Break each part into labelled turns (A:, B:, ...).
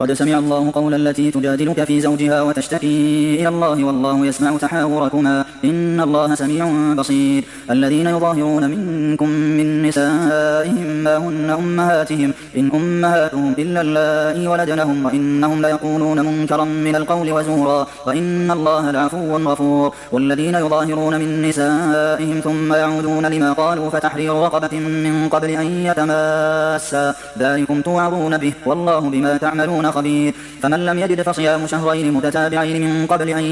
A: قد سمع الله قول التي تجادلك في زوجها وتشتكي إلى الله والله يسمع تحاوركما إن الله سميع بصير. الذين يظاهرون منكم من نسائهم ما هن أمهاتهم إن أمهاتهم إلا اللائي ولدنهم وإنهم ليقولون منكرا من القول وزورا وإن الله لعفو غفور. والذين يظاهرون من نسائهم ثم يعودون لما قالوا فتحرير رقبة من قبل أن يتماسا ذلكم توعظون به والله بما تعملون خبير. فمن لم يجد فصيام شهرين متتابعين من قبل أن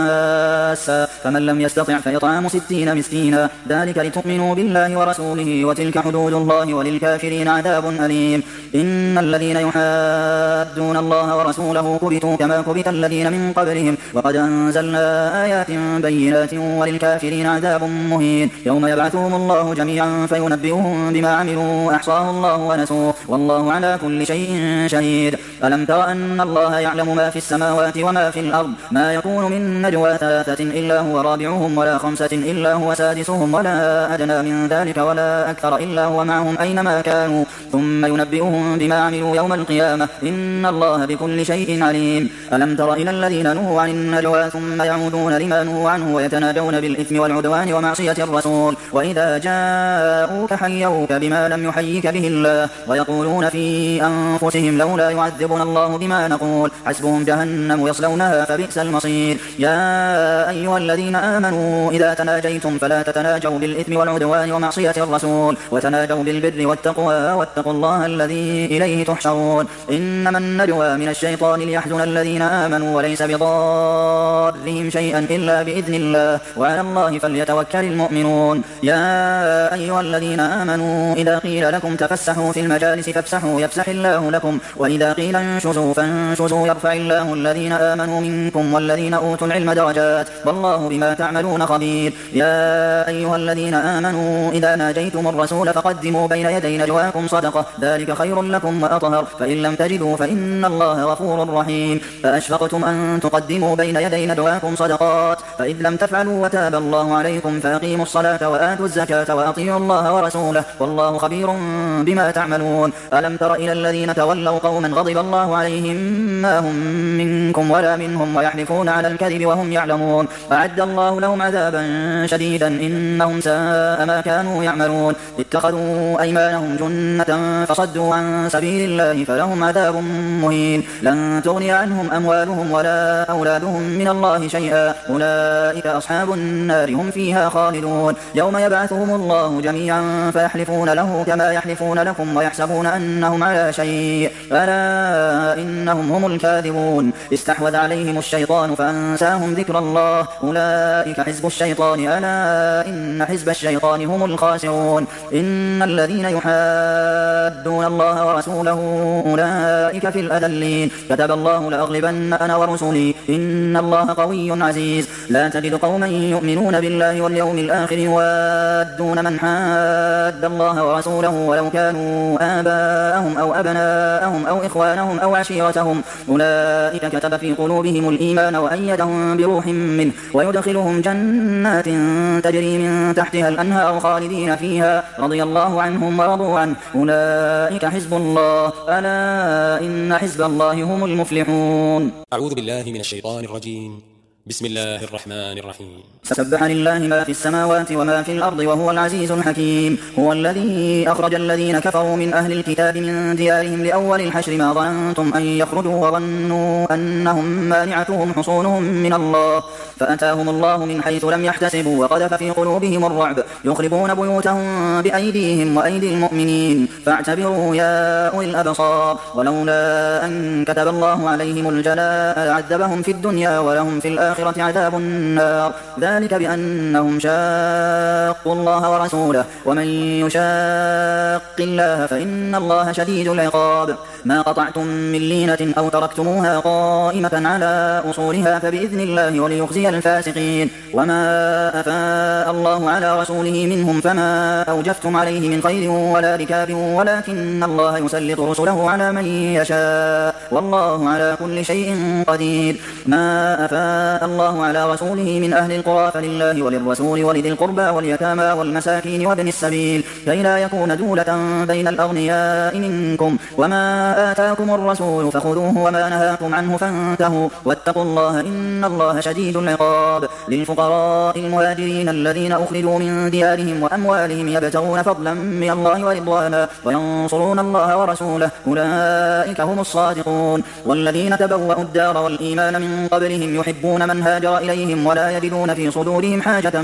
A: يتماسا فمن لم يستطع فإطعام 60 مسكينا ذلك لتؤمنوا بالله ورسوله وتلك حدود الله وللكافرين عذاب أليم. إن الذين يحادون الله ورسوله كبتوا كما كبت الذين من قبلهم وقد أنزلنا آيات بينات وللكافرين عذاب مهين. يوم يبعثهم الله جميعا فينبئهم بما عملوا أحصاه الله ونسوه والله على كل شيء شهيد. ألم تر أن الله يعلم ما في السماوات وما في الأرض ما يكون من نجوى 3 إلا هو رابعهم ولا 5 إلا هو سادسهم ولا أدنى من ذلك ولا أكثر إلا هو معهم أينما كانوا ثم ينبئهم بما عملوا يوم القيامة إن الله بكل شيء عليم. ألم تر إلى الذين نهوا عن النجوى ثم يعودون لما نهوا عنه ويتناجون بالإثم والعدوان ومعصية الرسول وإذا جاءوك حيوك بما لم يحيك به الله ويقولون في أنفسهم لولا يعذبنا الله بما نقول حسبهم جهنم يصلونها فبئس المصير. يا أيها الذين آمنوا إذا تناجيتم فلا تتناجوا بالإثم والعدوان ومعصية الرسول وتناجوا بالبر والتقوى واتقوا الله الذي إليه تحشرون. إنما النجوى من الشيطان ليحزن الذين آمنوا وليس بضارهم شيئا إلا بإذن الله وعلى الله فليتوكل المؤمنون. يا أيها الذين آمنوا إذا قيل لكم تفسحوا في المجالس فافسحوا يفسح الله لكم وإذا قيل انشزوا فانشزوا يرفع الله الذين آمنوا منكم والذين أوتوا العلم درجات والله بما تعملون خبير. يا أيها الذين آمنوا إذا ناجيتم الرسول فقدموا بين يدي نجواكم صدقة ذلك خير لكم وأطهر فإن لم تجدوا فإن الله غفور رحيم. فأشفقتم أن تقدموا بين يدي نجواكم صدقات فإذ لم تفعلوا وتاب الله عليكم فأقيموا الصلاة وآتوا الزكاة وأطيعوا الله ورسوله والله خبير بما تعملون. ألم تر إلى الذين تولوا قوما غضب الله عليهم ما هم منكم ولا منهم ويحلفون على الكذب وهم يعلمون أعد الله لهم عذابا شديدا إنهم ساء ما كانوا يعملون. اتخذوا أيمانهم جنة فصدوا عن سبيل الله فلهم عذاب مهين. لن تغني عنهم أموالهم ولا أولادهم من الله شيئا أولئك أصحاب النار هم فيها خالدون. يوم يبعثهم الله جميعا فيحلفون له كما يحلفون لكم ويحسبون أنهم على شيء ألا إنهم هم الكاذبون. استحوذ عليهم الشيطان فأنساهم ذكر الله أولئك حزب الشيطان ألا إن حزب الشيطان هم الخاسرون. إن الذين يحادون الله ورسوله أولئك في الأذلين كتب الله لأغلبن أنا ورسلي إن الله قوي عزيز. لا تجد قوما يؤمنون بالله واليوم الآخر يوادون من حاد الله ورسوله ولو كانوا آباءهم أو أبناءهم أو إخوانهم أو عشيرتهم أولئك كتب في قلوبهم الإيمان وأيدهم بروح منه ويدخلهم جنات تجري من تحتها الأنهار خالدين فيها رضي الله عنهم ورضوا عنه أولئك حزب الله ألا إن حزب الله هم المفلحون.
B: أعوذ بالله من الشيطان الرجيم. بسم الله الرحمن الرحيم.
A: سبح لله ما في السماوات وما في الأرض وهو العزيز الحكيم. هو الذي أخرج الذين كفروا من أهل الكتاب من ديارهم لأول الحشر ما ظننتم أن يخرجوا وظنوا أنهم مانعتهم حصونهم من الله فأتاهم الله من حيث لم يحتسبوا وقذف في قلوبهم الرعب يخربون بيوتهم بأيديهم وأيدي المؤمنين فاعتبروا يا أولي الأبصار. ولولا أن كتب الله عليهم الجلاء لعذبهم في الدنيا ولهم في الآخرة عذاب النار ذلك بأنهم شاقوا الله ورسوله ومن يشاق الله فإن الله شديد العقاب. ما قطعتم من لينة أو تركتموها قائمة على أصولها فبإذن الله وليخزي الفاسقين. وما أفاء الله على رسوله منهم فما أوجفتم عليه من خير ولا ركاب ولكن الله يسلط رسله على من يشاء والله على كل شيء قدير. ما أفاء الله على رسوله من أهل القرى فلله وللرسول ولذي القربى واليتامى والمساكين وابن السبيل كي لا يكون دولة بين الأغنياء منكم وما آتاكم الرسول فخذوه وما نهاكم عنه فانتهوا واتقوا الله إن الله شديد العقاب. للفقراء المهاجرين الذين أخرجوا من ديارهم وأموالهم يبتغون فضلا من الله ورضوانا وينصرون الله ورسوله أولئك هم الصادقون. والذين تبوأوا الدار والإيمان من قبلهم يحبون من هاجر إليهم ولا يجدون في صدورهم حاجة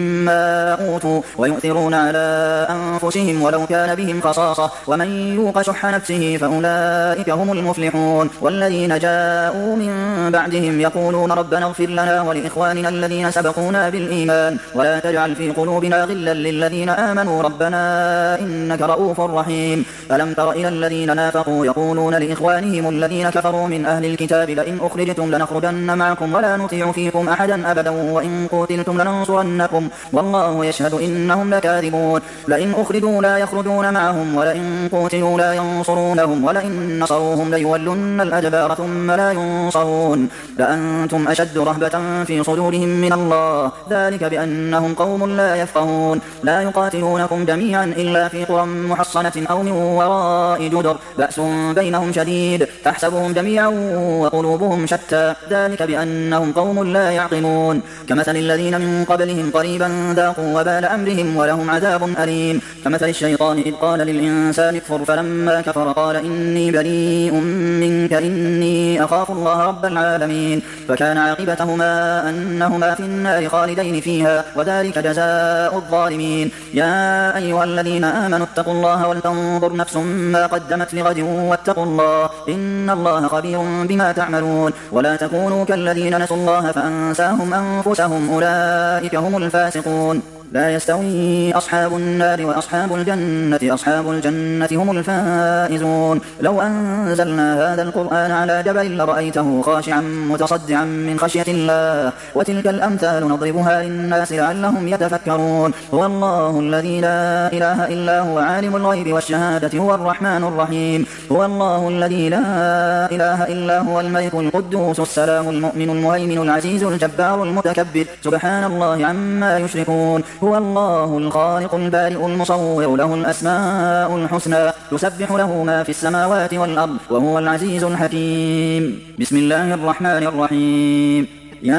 A: مما أوتوا ويؤثرون على أنفسهم ولو كان بهم خصاصة ومن يوق شح نفسه فأولئك هم المفلحون. والذين جاءوا من بعدهم يقولون ربنا اغفر لنا ولإخواننا الذين سبقونا بالإيمان ولا تجعل في قلوبنا غلا للذين آمنوا ربنا إنك رؤوف رحيم. ألم تر إلى الذين نافقوا يقولون لإخوانهم الذين كفروا من أهل الكتاب لئن أخرجتم لنخرجن معكم ولا نطيع فيكم أحدا أبدا وإن قتلتم لننصرنكم والله يشهد إنهم لكاذبون. لئن أخرجوا لا يخرجون معهم ولئن قتلوا لا ينصرونهم ولئن نصروهم ليولن الأدبار ثم لا ينصرون لأنتم أشد رهبة في صدورهم من الله ذلك بأنهم قوم لا يفقهون. لا يقاتلونكم جميعا إلا في قرى محصنة أو من وراء جدر بأس بينهم شديد تحسبهم جميعا وقلوبهم شتى ذلك بأنهم قوم لا يعقلون. كمثل الذين من قبلهم قريبا ذاقوا وبال أمرهم ولهم عذاب أليم. كمثل الشيطان إذ قال للإنسان اكفر فلما كفر قال إني بريء منك إني أخاف الله رب العالمين فكان عاقبتهما أنهما في النار خالدين فيها وذلك جزاء الظالمين. يا أيها الذين آمنوا اتقوا الله ولتنظر نفس ما قدمت لغد واتقوا الله إن الله خبير بما تعملون. ولا تكونوا كالذين نسوا الله فأنساهم أنفسهم أولئك هم الفاسقون. لا يستوي أصحاب النار وأصحاب الجنة أصحاب الجنة هم الفائزون. لو أنزلنا هذا القرآن على جبل لرأيته خاشعا متصدعا من خشية الله وتلك الأمثال نضربها للناس لعلهم يتفكرون. هو الله الذي لا إله إلا هو عالم الغيب والشهادة هو الرحمن الرحيم. هو الله الذي لا إله إلا هو الملك القدوس السلام المؤمن المهيمن العزيز الجبار المتكبر سبحان الله عما يشركون. هو الله الخالق البارئ المصور له الأسماء الحسنى يسبح له ما في السماوات والأرض وهو العزيز الحكيم. بسم الله الرحمن الرحيم.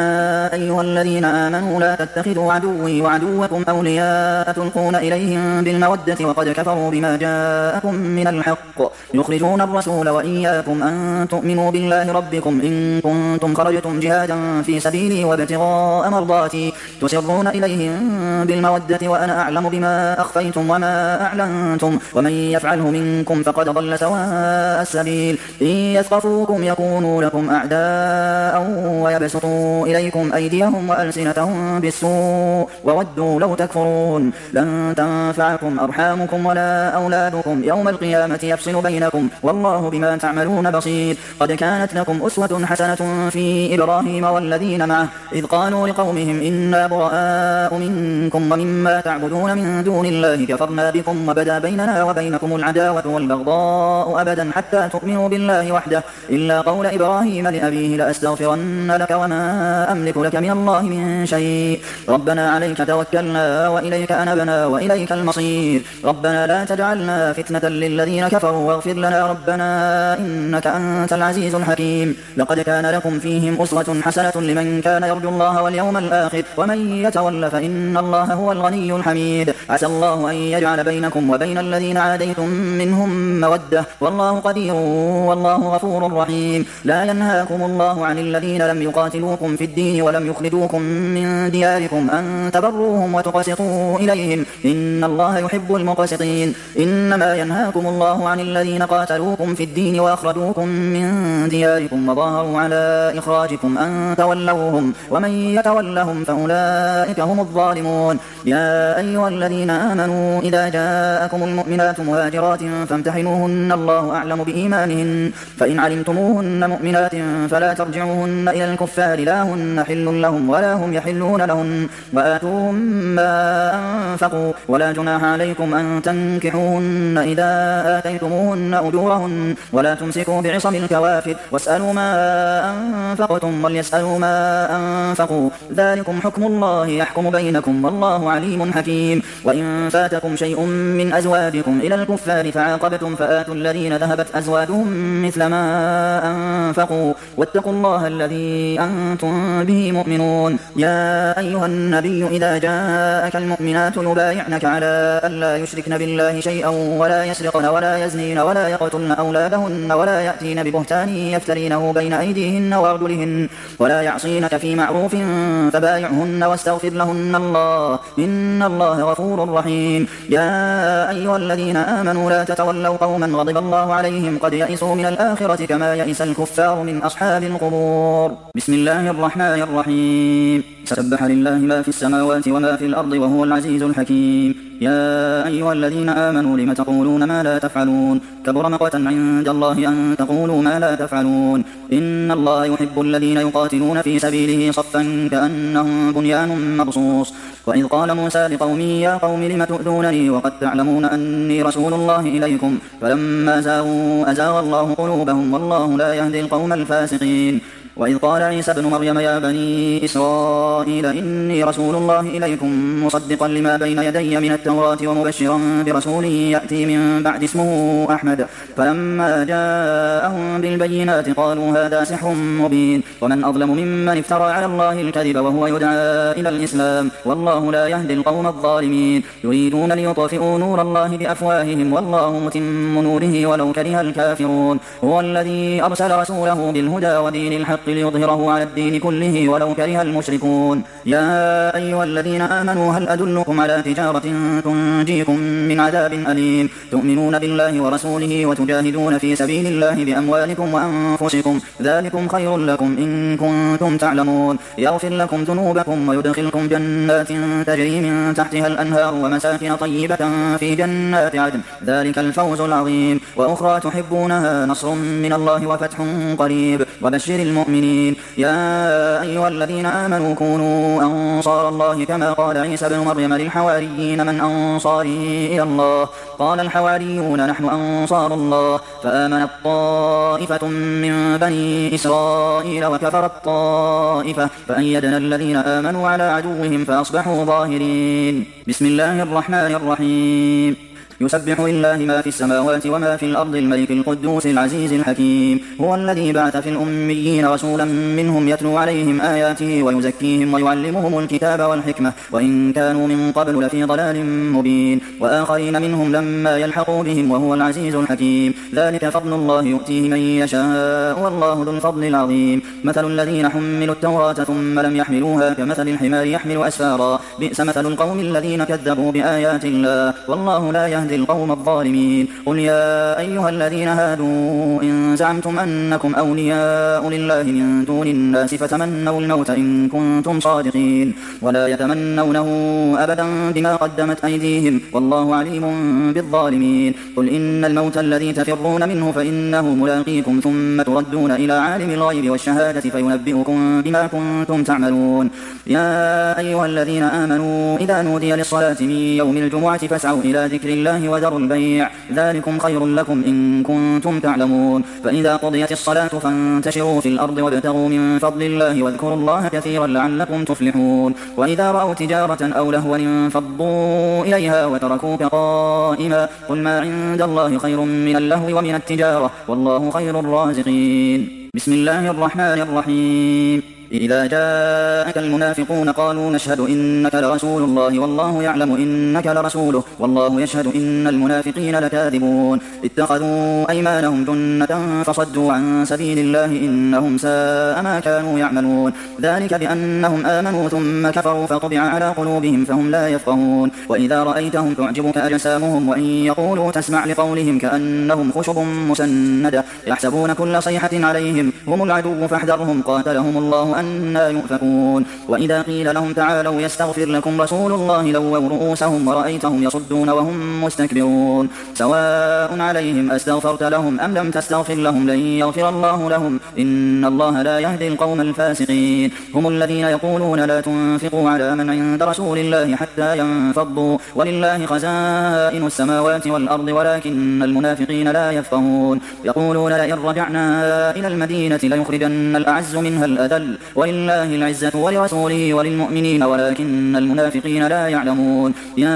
A: يا أيها الذين آمنوا لا تتخذوا عدوي وعدوكم أولياء تلقون إليهم بالمودة وقد كفروا بما جاءكم من الحق يخرجون الرسول وإياكم أن تؤمنوا بالله ربكم إن كنتم خرجتم جهادا في سبيلي وابتغاء مرضاتي تسرون إليهم بالمودة وأنا أعلم بما أخفيتم وما أعلنتم ومن يفعله منكم فقد ضل سواء السبيل. إن يثقفوكم يكونوا لكم أعداء ويبسطوا إليكم أيديهم وألسنتهم بالسوء وودوا لو تكفرون. لن تنفعكم أرحامكم ولا أولادكم يوم القيامة يفصل بينكم والله بما تعملون بصير. قد كانت لكم أسوة حسنة في إبراهيم والذين معه إذ قالوا لقومهم إنا براء منكم ومما تعبدون من دون الله كفرنا بكم وبدا بيننا وبينكم العداوة والبغضاء أبدا حتى تؤمنوا بالله وحده إلا قول إبراهيم لأبيه لأستغفرن لك وما أملك لك من الله من شيء ربنا عليك توكلنا وإليك أنبنا وإليك المصير ربنا لا تجعلنا فتنة للذين كفروا واغفر لنا ربنا إنك أنت العزيز الحكيم. لقد كان لكم فيهم أسوة حسنة لمن كان يرجو الله واليوم الآخر ومن يتول فإن الله هو الغني الحميد. عسى الله أن يجعل بينكم وبين الذين عاديتم منهم مودة والله قدير والله غفور رحيم. لا ينهاكم الله عن الذين لم يقاتلوكم في الدين ولم يخرجوكم من دياركم أن تبروهم وتقسطوا إليهم إن الله يحب المقسطين. إنما ينهاكم الله عن الذين قاتلوكم في الدين وأخرجوكم من دياركم وظاهروا على إخراجكم أن تولوهم ومن يتولهم فأولئك هم الظالمون. يا أيها الذين آمنوا إذا جاءكم المؤمنات مهاجرات فامتحنوهن الله أعلم بإيمانهن فإن علمتموهن مؤمنات فلا ترجعوهن إلى الكفار لا لا هن حل لهم ولا هم يحلون لهن وآتوهم ما أنفقوا ولا جناح عليكم أن تنكحوهن إذا آتيتموهن أجورهن ولا تمسكوا بعصم الكوافر واسألوا ما أنفقتم وليسألوا ما أنفقوا ذلكم حكم الله يحكم بينكم والله عليم حكيم. وإن فاتكم شيء من أزواجكم إلى الكفار فعاقبتم فآتوا الذين ذهبت أزواجهم مثل ما أنفقوا واتقوا الله الذي أنتم به مؤمنون. يا أيها النبي إذا جاءك المؤمنات يبايعنك على ألا يشركن بالله شيئا ولا يسرقن ولا يزنين ولا يقتلن أولادهن ولا يأتين ببهتان يفترينه بين أيديهن وأرجلهن ولا يعصينك في معروف فبايعهن واستغفر لهن الله إن الله غفور رحيم. يا أيها الذين آمنوا لا تتولوا قوما غضب الله عليهم قد يئسوا من الآخرة كما يئس الكفار من أصحاب القبور. بسم الله الرحمن الرحيم. سبح لله ما في السماوات وما في الأرض وهو العزيز الحكيم. يا أيها الذين آمنوا لم تقولون ما لا تفعلون كبر مقتا عند الله أن تقولوا ما لا تفعلون إن الله يحب الذين يقاتلون في سبيله صفا كأنهم بنيان مرصوص. وإذ قال موسى لقومه يا قوم لم تؤذونني وقد تعلمون أني رسول الله إليكم فلما زاغوا أزاغ الله قلوبهم والله لا يهدي القوم الفاسقين. وإذ قال عيسى ابن مريم يا بني إسرائيل إني رسول الله إليكم مصدقا لما بين يدي من التوراة ومبشرا برسول يأتي من بعد اسمه أحمد فلما جاءهم بالبينات قالوا هذا سحر مبين ومن أظلم ممن افترى على الله الكذب وهو يدعى إلى الإسلام والله لا يهدي القوم الظالمين. يريدون ليطفئوا نور الله بأفواههم والله متم نوره ولو كره الكافرون. هو الذي أرسل رسوله بالهدى ودين الحق ليظهره على الدين كله ولو كره المشركون. يا أيها الذين آمنوا هل أدلكم على تجارة تنجيكم من عذاب أليم تؤمنون بالله ورسوله وتجاهدون في سبيل الله بأموالكم وأنفسكم ذلكم خير لكم إن كنتم تعلمون. يغفر لكم ذنوبكم ويدخلكم جنات تجري من تحتها الأنهار ومساكن طيبة في جنات عدن ذلك الفوز العظيم. وأخرى تحبونها نصر من الله وفتح قريب وبشر المؤمنين. يا أيها الذين آمنوا كونوا أنصار الله كما قال عيسى بن مريم للحواريين من أنصاري إلى الله قال الحواريون نحن أنصار الله فآمنت طائفة من بني إسرائيل وكفرت طائفة فأيدنا الذين آمنوا على عدوهم فأصبحوا ظاهرين. بسم الله الرحمن الرحيم. يسبح لله ما في السماوات وما في الأرض الملك القدوس العزيز الحكيم. هو الذي بعث في الأميين رسولا منهم يتلو عليهم آياته ويزكيهم ويعلمهم الكتاب والحكمة وإن كانوا من قبل لفي ضلال مبين وآخرين منهم لما يلحقوا بهم وهو العزيز الحكيم. ذلك فضل الله يؤتيه من يشاء والله ذو الفضل العظيم. مثل الذين حملوا التوراة ثم لم يحملوها كمثل الحمار يحمل أسفارا بئس مثل القوم الذين كذبوا بآيات الله والله لا يهدي القوم الظالمين. قل يا أيها الذين هادوا إن زعمتم أنكم أولياء لله من دون الناس فتمنوا الموت إن كنتم صادقين ولا يتمنونه أبدا بما قدمت أيديهم والله عليم بالظالمين. قل إن الموت الذي تفرون منه فإنه ملاقيكم ثم تردون إلى عالم الغيب والشهادة فينبئكم بما كنتم تعملون. يا أيها الذين آمنوا إذا نودي للصلاة من يوم الجمعة فاسعوا إلى ذكر الله وذروا البيع ذلكم خير لكم إن كنتم تعلمون. فإذا قضيت الصلاة فانتشروا في الأرض وابتغوا من فضل الله واذكروا الله كثيرا لعلكم تفلحون. وإذا رأوا تجارة أو لهوا انفضوا إليها وتركوك قائما قل ما عند الله خير من اللهو ومن التجارة والله خير الرازقين. بسم الله الرحمن الرحيم. إذا جاءك المنافقون قالوا نشهد إنك لرسول الله والله يعلم إنك لرسوله والله يشهد إن المنافقين لكاذبون. اتخذوا أيمانهم جنة فصدوا عن سبيل الله إنهم ساء ما كانوا يعملون. ذلك بأنهم آمنوا ثم كفروا فطبع على قلوبهم فهم لا يفقهون. وإذا رأيتهم تعجبك أجسامهم وإن يقولوا تسمع لقولهم كأنهم خشب مسندة يحسبون كل صيحة عليهم هم العدو فاحذرهم قاتلهم الله الله أنى يؤفكون وإذا قيل لهم تعالوا يستغفر لكم رسول الله لووا رؤوسهم ورأيتهم يصدون وهم مستكبرون سواء عليهم أستغفرت لهم أم لم تستغفر لهم لن يغفر الله لهم إن الله لا يهدي القوم الفاسقين هم الذين يقولون لا تنفقوا على من عند رسول الله حتى ينفضوا ولله خزائن السماوات والأرض ولكن المنافقين لا يفقهون يقولون لئن رجعنا إلى المدينة ليخرجن الأعز منها الأذل ولله العزة ولرسوله وللمؤمنين ولكن المنافقين لا يعلمون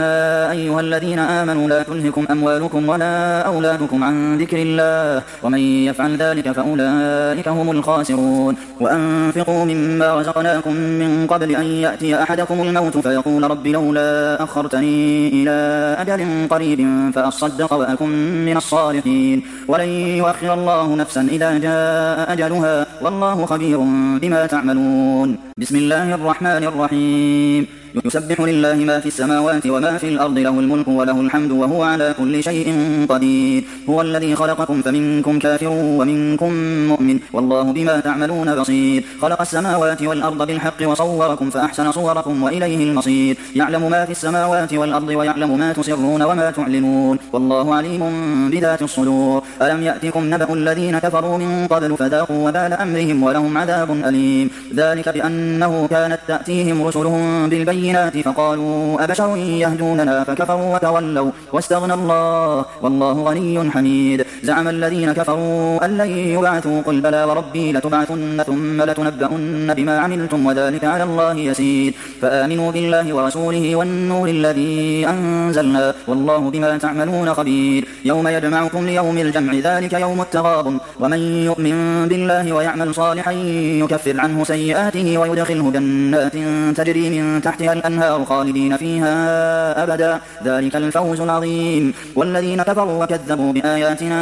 A: يا أيها الذين آمنوا لا تلهكم أموالكم ولا أولادكم عن ذكر الله ومن يفعل ذلك فأولئك هم الخاسرون وأنفقوا مما رزقناكم من قبل أن يأتي أحدكم الموت فيقول رب لولا أخرتني إلى أجل قريب فأصدق وأكن من الصالحين ولن يؤخر الله نفسا إذا جاء أجلها والله خبير بما تعملون بسم الله الرحمن الرحيم يسبح لله ما في السماوات وما في الأرض له الملك وله الحمد وهو على كل شيء قدير هو الذي خلقكم فمنكم كافر ومنكم مؤمن والله بما تعملون بصير خلق السماوات والأرض بالحق وصوركم فأحسن صوركم وإليه المصير يعلم ما في السماوات والأرض ويعلم ما تسرون وما تعلنون والله عليم بذات الصدور ألم يأتكم نبأ الذين كفروا من قبل فذاقوا وبال أمرهم ولهم عذاب أليم ذلك بأنه كانت تأتيهم رسلهم بالبينات فقالوا أبشر يهدوننا فكفروا وتولوا واستغنى الله والله غني حميد زعم الذين كفروا أن لن يبعثوا قل بلى وربي لتبعثن ثم لتنبؤن بما عملتم وذلك على الله يسير فآمنوا بالله ورسوله والنور الذي أنزلنا والله بما تعملون خبير يوم يجمعكم ليوم الجمع ذلك يوم التغابن ومن يؤمن بالله ويعمل صالحا يكفر عنه سيئاته ويدخله جنات تجري من تحتها الأنهار خالدين فيها أبدا ذلك الفوز العظيم والذين كفروا وكذبوا بآياتنا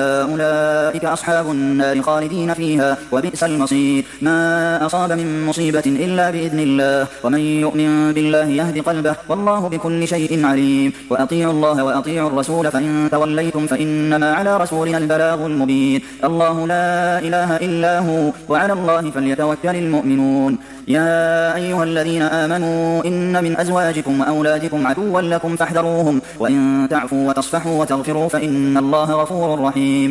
A: أولئك أصحاب النار خالدين فيها وبئس المصير ما أصاب من مصيبة إلا بإذن الله ومن يؤمن بالله يهد قلبه والله بكل شيء عليم وأطيعوا الله وأطيعوا الرسول فإن توليتم فإنما على رسولنا البلاغ المبين الله لا إله إلا هو وعلى الله فليتوكل المؤمنون يا أيها الذين آمنوا إن من أزواجكم وأولادكم عدوا لكم فاحذروهم وإن تعفوا وتصفحوا وتغفروا فإن الله غفور رحيم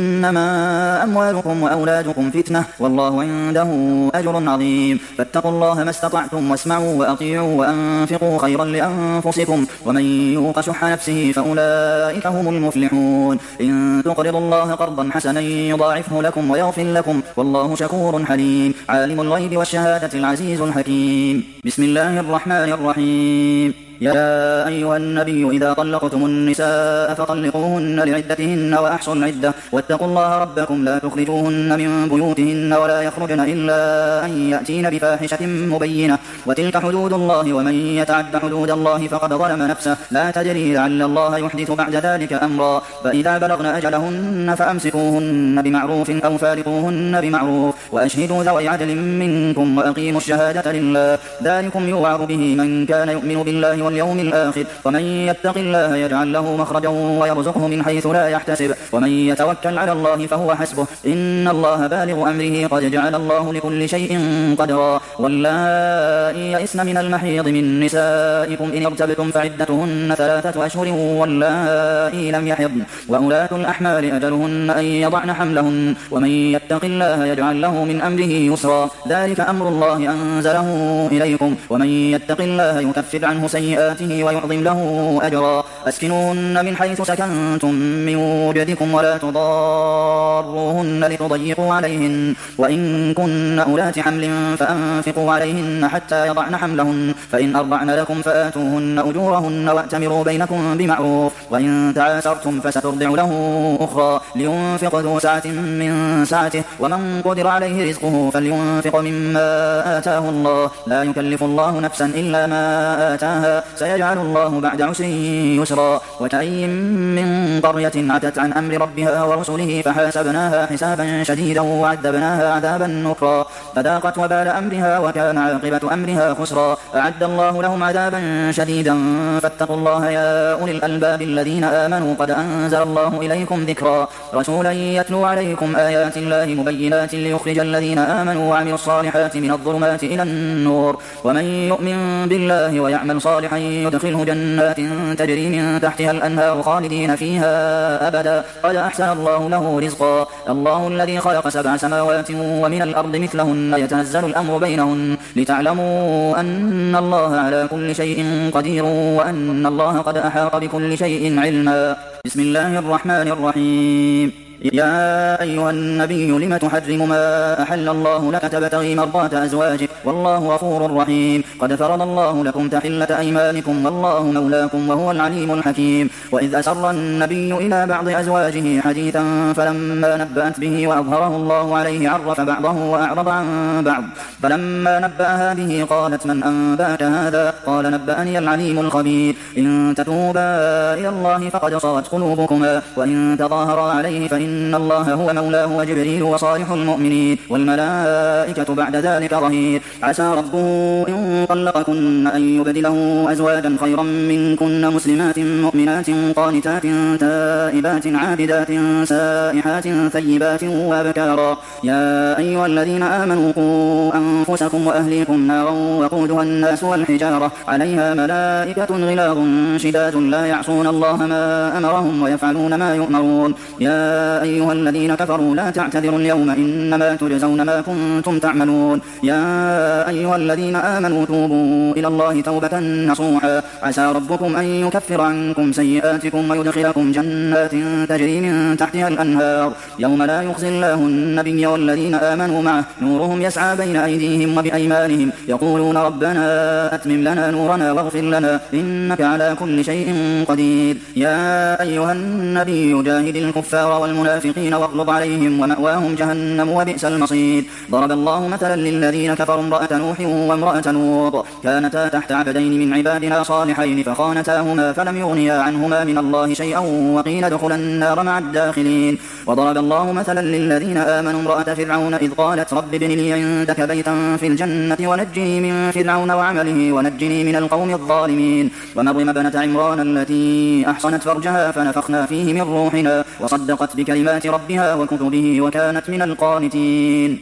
A: إنما أموالكم وأولادكم فتنة والله عنده أجر عظيم فاتقوا الله ما استطعتم واسمعوا وأطيعوا وأنفقوا خيرا لأنفسكم ومن يوق شح نفسه فأولئك هم المفلحون إن تقرضوا الله قرضا حسنا يضاعفه لكم ويغفر لكم والله شكور حليم عالم الغيب والشهادة العزيز الحكيم بسم الله الرحمن الرحيم يا أيها النبي إذا طلقتم النساء فطلقوهن لعدتهن وأحصوا العدة واتقوا الله ربكم لا تخرجوهن من بيوتهن ولا يخرجن إلا أن يأتين بفاحشة مبينة وتلك حدود الله ومن يتعد حدود الله فقد ظلم نفسه لا تدري لعل الله يحدث بعد ذلك أمرا فإذا بلغن أجلهن فأمسكوهن بمعروف أو فارقوهن بمعروف وأشهدوا ذوي عدل منكم وأقيموا الشهادة لله ذلكم يوعظ به من كان يؤمن بالله واليوم الآخر ومن يتق الله يجعل له مخرجا ويرزقه من حيث لا يحتسب ومن يتوكل على الله فهو حسبه إن الله بالغ أمره قد جعل الله لكل شيء قدرا واللائي يئسن من المحيض من نسائكم إن ارتبتم فعدتهن 3 أشهر واللائي لم يحضن وأولاة الأحمال أجلهن أن يضعن حملهن ومن يتق الله يجعل له من أمره يسرا ذلك أمر الله أنزله إليكم ومن يتق الله يكفر عنه سيئاته ويعظم له أجرا أسكنوهن من حيث سكنتم من وجدكم ولا تضاروهن لتضيقوا عليهن وإن كن أولات حمل فأنفقوا عليهن حتى يضعن حملهن فإن أرضعن لكم فآتوهن أجورهن وأتمروا بينكم بمعروف وإن تعاسرتم فسترضع له أخرى لينفق ذو سعة من سعته ومن قدر عليه رزقه فلينفق مما آتاه الله لا يكلف الله نفسا إلا ما آتاها سيجعل الله بعد عسر يسرا وكأي من قرية عتت عن أمر ربها ورسله فحاسبناها حسابا شديدا وعذبناها عذابا نكرا فذاقت وبال أمرها وكان عاقبة أمرها خسرا. أعد الله لهم عذابا شديدا فاتقوا الله يا أولي الألباب الذين آمنوا قد أنزل الله إليكم ذكرا رسولا يتلو عليكم آيات الله مبينات ليخرج الذين آمنوا وعملوا الصالحات من الظلمات إلى النور ومن يؤمن بالله ويعمل صالحا يدخله جنات تجري من تحتها الأنهار خالدين فيها أبدا قد أحسن الله له رزقا. الله الذي خلق 7 سماوات ومن الأرض مثلهن يتنزل الأمر بينهن لتعلموا أن الله على كل شيء قدير وأن الله قد أحاط بكل شيء علما. بسم الله الرحمن الرحيم. يا أيها النبي لم تحرم ما أحل الله لك تبتغي مرضات أزواجك والله غفور رحيم. قد فرض الله لكم تحلة أيمانكم والله مولاكم وهو العليم الحكيم. وإذ أسر النبي إلى بعض أزواجه حديثا فلما نبأت به وأظهره الله عليه عرف بعضه وأعرض عن بعض فلما نبأها به قالت من أنبأك هذا قال نبأني العليم الخبير. إن تتوبا إلى الله فقد صغت قلوبكما وإن تظاهرا عليه فإن الله هو مولاه وجبريل وصالح المؤمنين والملائكة بعد ذلك ظهير. عسى ربه إن طلقكن أن يبدله أزواجا خيرا منكن مسلمات مؤمنات قانتات تائبات عابدات سائحات ثيبات وأبكارا. يا أيها الذين آمنوا قوا أنفسكم وأهليكم نارا وقودها الناس والحجارة عليها ملائكة غلاظ شداد لا يعصون الله ما أمرهم ويفعلون ما يؤمرون. يا أيها الذين كفروا لا تعتذروا اليوم إنما تجزون ما كنتم تعملون. يا أيها الذين آمنوا توبوا إلى الله توبة نصوحا عسى ربكم أن يكفر عنكم سيئاتكم ويدخلكم جنات تجري من تحتها الأنهار يوم لا يخزي الله النبي والذين آمنوا معه نورهم يسعى بين أيديهم وبأيمانهم يقولون ربنا أتمم لنا نورنا واغفر لنا إنك على كل شيء قدير. يا أيها النبي جاهد الكفار والمنافقين واغلظ عليهم ومأواهم جهنم وبئس المصير. ضرب الله مثلا للذين كفروا امرأة نوح وامرأة لوط كانتا تحت عبدين من عبادنا صالحين فخانتاهما فلم يغنيا عنهما من الله شيئا وقيل ادخلا النار مع الداخلين. وضرب الله مثلا للذين آمنوا امرأة فرعون إذ قالت رب ابن لي عندك بيتا في الجنة ونجني من فرعون وعمله ونجني من القوم الظالمين. ومريم ابنة عمران التي أحصنت فرجها فنفخنا فيه من روحنا وصدقت بكلمات ربها وكتبه وكانت من القانتين.